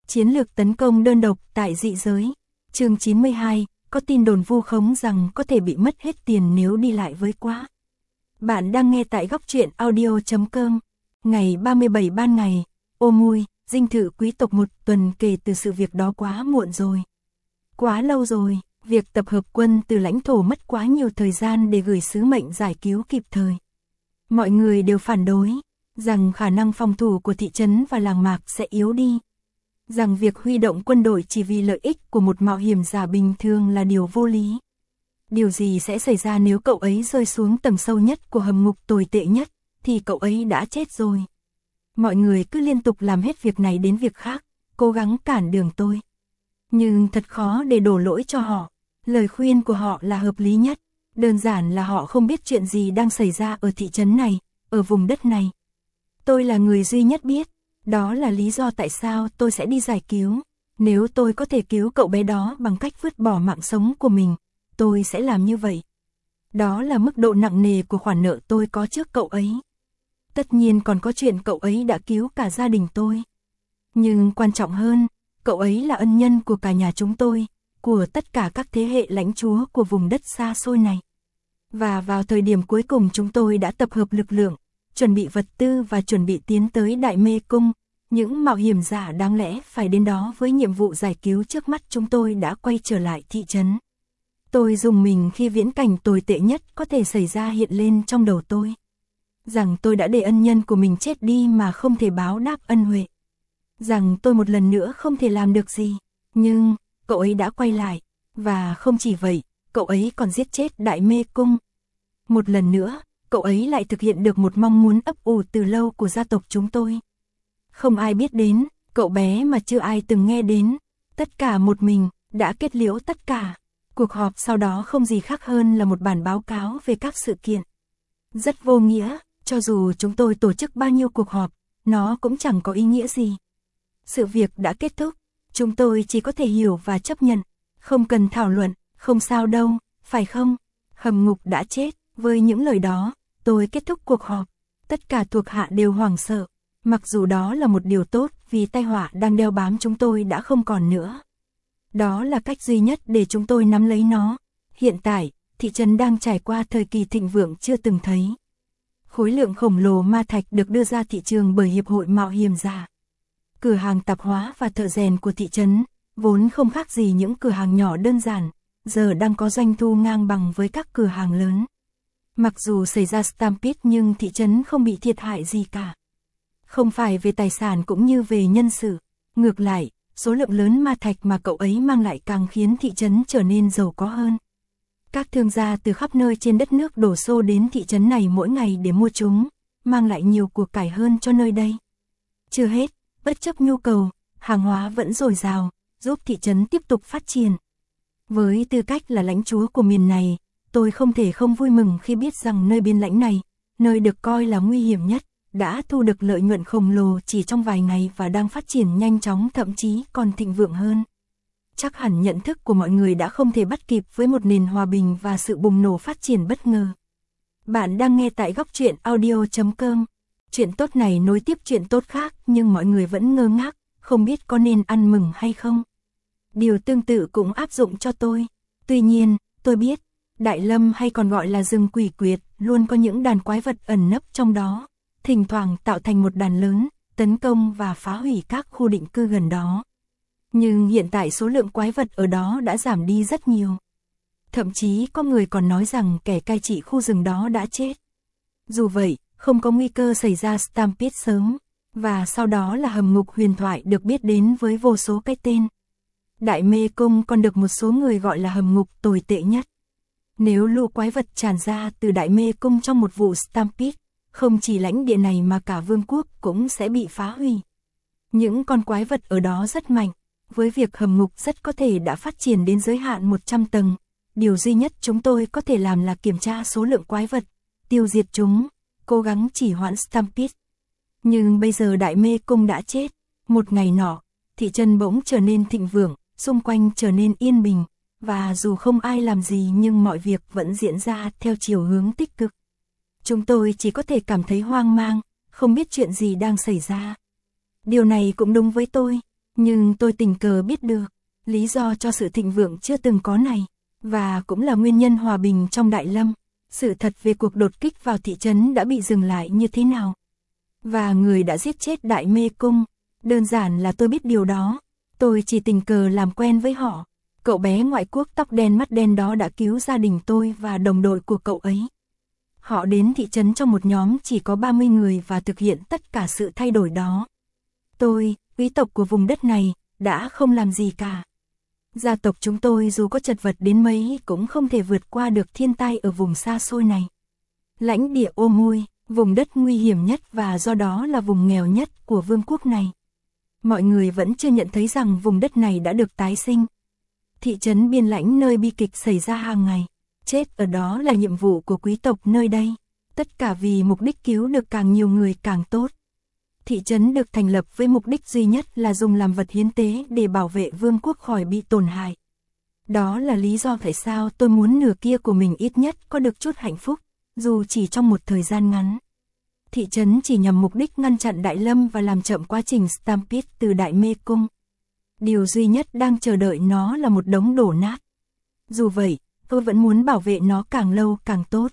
Chiến lược tấn công đơn độc tại dị giới. Chương 92, có tin đồn vu khống rằng có thể bị mất hết tiền nếu đi lại với quá. Bạn đang nghe tại góc truyện audio.com. Ngày 37 ban ngày, ô mui, dinh thự quý tộc 1 tuần kể từ sự việc đó quá muộn rồi. Quá lâu rồi, việc tập hợp quân từ lãnh thổ mất quá nhiều thời gian để gửi sứ mệnh giải cứu kịp thời. Mọi người đều phản đối, rằng khả năng phòng thủ của thị trấn và làng mạc sẽ yếu đi. Rằng việc huy động quân đội chỉ vì lợi ích của một mạo hiểm giả bình thường là điều vô lý. Điều gì sẽ xảy ra nếu cậu ấy rơi xuống tầng sâu nhất của hầm ngục tồi tệ nhất, thì cậu ấy đã chết rồi. Mọi người cứ liên tục làm hết việc này đến việc khác, cố gắng cản đường tôi. Nhưng thật khó để đổ lỗi cho họ. Lời khuyên của họ là hợp lý nhất. Đơn giản là họ không biết chuyện gì đang xảy ra ở thị trấn này, ở vùng đất này. Tôi là người duy nhất biết. Đó là lý do tại sao tôi sẽ đi giải cứu. Nếu tôi có thể cứu cậu bé đó bằng cách vứt bỏ mạng sống của mình, tôi sẽ làm như vậy. Đó là mức độ nặng nề của khoản nợ tôi có trước cậu ấy. Tất nhiên còn có chuyện cậu ấy đã cứu cả gia đình tôi. Nhưng quan trọng hơn, cậu ấy là ân nhân của cả nhà chúng tôi, của tất cả các thế hệ lãnh chúa của vùng đất xa xôi này. Và vào thời điểm cuối cùng chúng tôi đã tập hợp lực lượng, chuẩn bị vật tư và chuẩn bị tiến tới Đại Mê Cung. Những mạo hiểm giả đáng lẽ phải đến đó với nhiệm vụ giải cứu trước mắt chúng tôi đã quay trở lại thị trấn. Tôi rùng mình khi viễn cảnh tồi tệ nhất có thể xảy ra hiện lên trong đầu tôi. Rằng tôi đã để ân nhân của mình chết đi mà không thể báo đáp ân huệ. Rằng tôi một lần nữa không thể làm được gì. Nhưng, cậu ấy đã quay lại. Và không chỉ vậy, cậu ấy còn giết chết Đại Mê Cung. Một lần nữa, cậu ấy lại thực hiện được một mong muốn ấp ủ từ lâu của gia tộc chúng tôi. Không ai biết đến, cậu bé mà chưa ai từng nghe đến. Tất cả một mình, đã kết liễu tất cả. Cuộc họp sau đó không gì khác hơn là một bản báo cáo về các sự kiện. Rất vô nghĩa, cho dù chúng tôi tổ chức bao nhiêu cuộc họp, nó cũng chẳng có ý nghĩa gì. Sự việc đã kết thúc, chúng tôi chỉ có thể hiểu và chấp nhận. Không cần thảo luận, không sao đâu, phải không? Hầm ngục đã chết, với những lời đó, tôi kết thúc cuộc họp. Tất cả thuộc hạ đều hoảng sợ. Mặc dù đó là một điều tốt vì tai họa đang đeo bám chúng tôi đã không còn nữa. Đó là cách duy nhất để chúng tôi nắm lấy nó. Hiện tại, thị trấn đang trải qua thời kỳ thịnh vượng chưa từng thấy. Khối lượng khổng lồ ma thạch được đưa ra thị trường bởi Hiệp hội Mạo hiểm giả. Cửa hàng tạp hóa và thợ rèn của thị trấn, vốn không khác gì những cửa hàng nhỏ đơn giản, giờ đang có doanh thu ngang bằng với các cửa hàng lớn. Mặc dù xảy ra stampede nhưng thị trấn không bị thiệt hại gì cả. Không phải về tài sản cũng như về nhân sự. Ngược lại, số lượng lớn ma thạch mà cậu ấy mang lại càng khiến thị trấn trở nên giàu có hơn. Các thương gia từ khắp nơi trên đất nước đổ xô đến thị trấn này mỗi ngày để mua chúng, mang lại nhiều của cải hơn cho nơi đây. Chưa hết, bất chấp nhu cầu, hàng hóa vẫn dồi dào, giúp thị trấn tiếp tục phát triển. Với tư cách là lãnh chúa của miền này, tôi không thể không vui mừng khi biết rằng nơi biên lãnh này, nơi được coi là nguy hiểm nhất, đã thu được lợi nhuận khổng lồ chỉ trong vài ngày và đang phát triển nhanh chóng, thậm chí còn thịnh vượng hơn. Chắc hẳn nhận thức của mọi người đã không thể bắt kịp với một nền hòa bình và sự bùng nổ phát triển bất ngờ. Bạn đang nghe tại góc truyện audio.com. Chuyện tốt này nối tiếp chuyện tốt khác nhưng mọi người vẫn ngơ ngác, không biết có nên ăn mừng hay không. Điều tương tự cũng áp dụng cho tôi. Tuy nhiên, tôi biết, Đại Lâm hay còn gọi là rừng quỷ quyệt, luôn có những đàn quái vật ẩn nấp trong đó. Thỉnh thoảng tạo thành một đàn lớn, tấn công và phá hủy các khu định cư gần đó. Nhưng hiện tại số lượng quái vật ở đó đã giảm đi rất nhiều. Thậm chí có người còn nói rằng kẻ cai trị khu rừng đó đã chết. Dù vậy, không có nguy cơ xảy ra stampede sớm, và sau đó là hầm ngục huyền thoại được biết đến với vô số cái tên. Đại Mê Cung còn được một số người gọi là hầm ngục tồi tệ nhất. Nếu lũ quái vật tràn ra từ Đại Mê Cung trong một vụ stampede, không chỉ lãnh địa này mà cả vương quốc cũng sẽ bị phá hủy. Những con quái vật ở đó rất mạnh, với việc hầm ngục rất có thể đã phát triển đến giới hạn 100 tầng. Điều duy nhất chúng tôi có thể làm là kiểm tra số lượng quái vật, tiêu diệt chúng, cố gắng chỉ hoãn stampede. Nhưng bây giờ Đại Mê Cung đã chết. Một ngày nọ, thị trấn bỗng trở nên thịnh vượng, xung quanh trở nên yên bình, và dù không ai làm gì nhưng mọi việc vẫn diễn ra theo chiều hướng tích cực. Chúng tôi chỉ có thể cảm thấy hoang mang, không biết chuyện gì đang xảy ra. Điều này cũng đúng với tôi. Nhưng tôi tình cờ biết được, lý do cho sự thịnh vượng chưa từng có này, và cũng là nguyên nhân hòa bình trong Đại Lâm, sự thật về cuộc đột kích vào thị trấn đã bị dừng lại như thế nào. Và người đã giết chết Đại Mê Cung, đơn giản là tôi biết điều đó, tôi chỉ tình cờ làm quen với họ. Cậu bé ngoại quốc tóc đen mắt đen đó đã cứu gia đình tôi và đồng đội của cậu ấy. Họ đến thị trấn trong một nhóm chỉ có 30 người và thực hiện tất cả sự thay đổi đó. Tôi, quý tộc của vùng đất này, đã không làm gì cả. Gia tộc chúng tôi dù có chật vật đến mấy cũng không thể vượt qua được thiên tai ở vùng xa xôi này. Lãnh địa Ô Mui, vùng đất nguy hiểm nhất và do đó là vùng nghèo nhất của vương quốc này. Mọi người vẫn chưa nhận thấy rằng vùng đất này đã được tái sinh. Thị trấn biên lãnh nơi bi kịch xảy ra hàng ngày. Chết ở đó là nhiệm vụ của quý tộc nơi đây. Tất cả vì mục đích cứu được càng nhiều người càng tốt. Thị trấn được thành lập với mục đích duy nhất là dùng làm vật hiến tế để bảo vệ vương quốc khỏi bị tổn hại. Đó là lý do tại sao tôi muốn nửa kia của mình ít nhất có được chút hạnh phúc, dù chỉ trong một thời gian ngắn. Thị trấn chỉ nhằm mục đích ngăn chặn Đại Lâm và làm chậm quá trình Stampede từ Đại Mê Cung. Điều duy nhất đang chờ đợi nó là một đống đổ nát. Dù vậy, tôi vẫn muốn bảo vệ nó càng lâu càng tốt.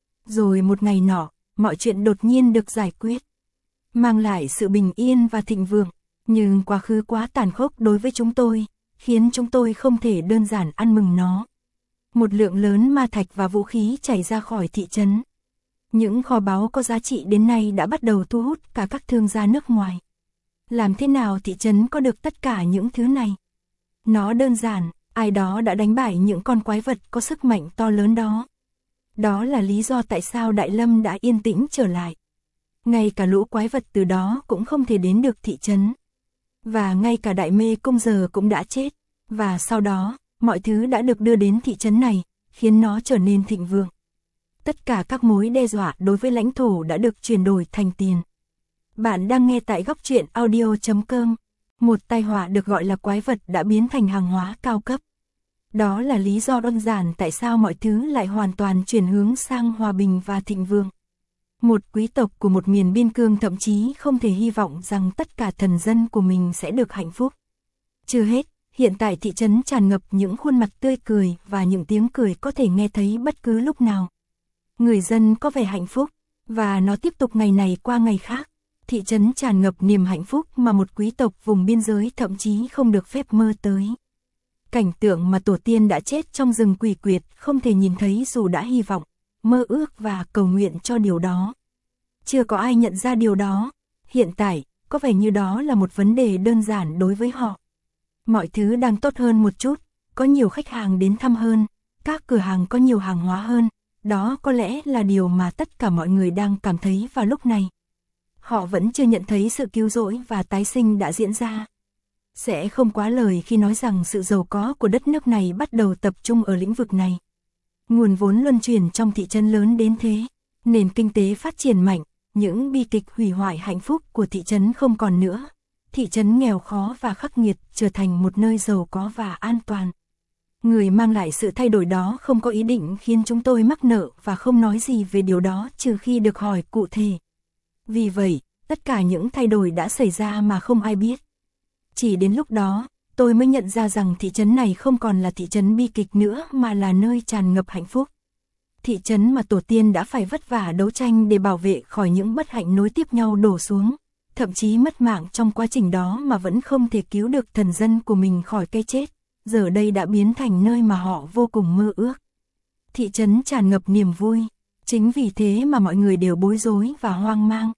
Rồi một ngày nọ, mọi chuyện đột nhiên được giải quyết. Mang lại sự bình yên và thịnh vượng, nhưng quá khứ quá tàn khốc đối với chúng tôi, khiến chúng tôi không thể đơn giản ăn mừng nó. Một lượng lớn ma thạch và vũ khí chảy ra khỏi thị trấn. Những kho báu có giá trị đến nay đã bắt đầu thu hút cả các thương gia nước ngoài. Làm thế nào thị trấn có được tất cả những thứ này? Nó đơn giản, ai đó đã đánh bại những con quái vật có sức mạnh to lớn đó. Đó là lý do tại sao Đại Lâm đã yên tĩnh trở lại. Ngay cả lũ quái vật từ đó cũng không thể đến được thị trấn. Và ngay cả Đại Mê Cung giờ cũng đã chết. Và sau đó, mọi thứ đã được đưa đến thị trấn này, khiến nó trở nên thịnh vượng. Tất cả các mối đe dọa đối với lãnh thổ đã được chuyển đổi thành tiền. Bạn đang nghe tại góc truyện audio.com. Một tai họa được gọi là quái vật đã biến thành hàng hóa cao cấp. Đó là lý do đơn giản tại sao mọi thứ lại hoàn toàn chuyển hướng sang hòa bình và thịnh vượng. Một quý tộc của một miền biên cương thậm chí không thể hy vọng rằng tất cả thần dân của mình sẽ được hạnh phúc. Chưa hết, hiện tại thị trấn tràn ngập những khuôn mặt tươi cười và những tiếng cười có thể nghe thấy bất cứ lúc nào. Người dân có vẻ hạnh phúc, và nó tiếp tục ngày này qua ngày khác. Thị trấn tràn ngập niềm hạnh phúc mà một quý tộc vùng biên giới thậm chí không được phép mơ tới. Cảnh tượng mà tổ tiên đã chết trong rừng quỷ quyệt không thể nhìn thấy dù đã hy vọng, mơ ước và cầu nguyện cho điều đó. Chưa có ai nhận ra điều đó. Hiện tại, có vẻ như đó là một vấn đề đơn giản đối với họ. Mọi thứ đang tốt hơn một chút, có nhiều khách hàng đến thăm hơn, các cửa hàng có nhiều hàng hóa hơn. Đó có lẽ là điều mà tất cả mọi người đang cảm thấy vào lúc này. Họ vẫn chưa nhận thấy sự cứu rỗi và tái sinh đã diễn ra. Sẽ không quá lời khi nói rằng sự giàu có của đất nước này bắt đầu tập trung ở lĩnh vực này. Nguồn vốn luân chuyển trong thị trấn lớn đến thế, nền kinh tế phát triển mạnh, những bi kịch hủy hoại hạnh phúc của thị trấn không còn nữa. Thị trấn nghèo khó và khắc nghiệt trở thành một nơi giàu có và an toàn. Người mang lại sự thay đổi đó không có ý định khiến chúng tôi mắc nợ và không nói gì về điều đó trừ khi được hỏi cụ thể. Vì vậy, tất cả những thay đổi đã xảy ra mà không ai biết. Chỉ đến lúc đó, tôi mới nhận ra rằng thị trấn này không còn là thị trấn bi kịch nữa mà là nơi tràn ngập hạnh phúc. Thị trấn mà tổ tiên đã phải vất vả đấu tranh để bảo vệ khỏi những bất hạnh nối tiếp nhau đổ xuống, thậm chí mất mạng trong quá trình đó mà vẫn không thể cứu được thần dân của mình khỏi cái chết, giờ đây đã biến thành nơi mà họ vô cùng mơ ước. Thị trấn tràn ngập niềm vui, chính vì thế mà mọi người đều bối rối và hoang mang.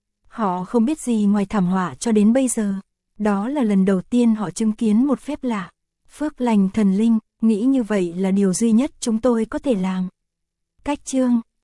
Họ không biết gì ngoài thảm họa cho đến bây giờ. Đó là lần đầu tiên họ chứng kiến một phép lạ. Phước lành thần linh, nghĩ như vậy là điều duy nhất chúng tôi có thể làm. Cách chương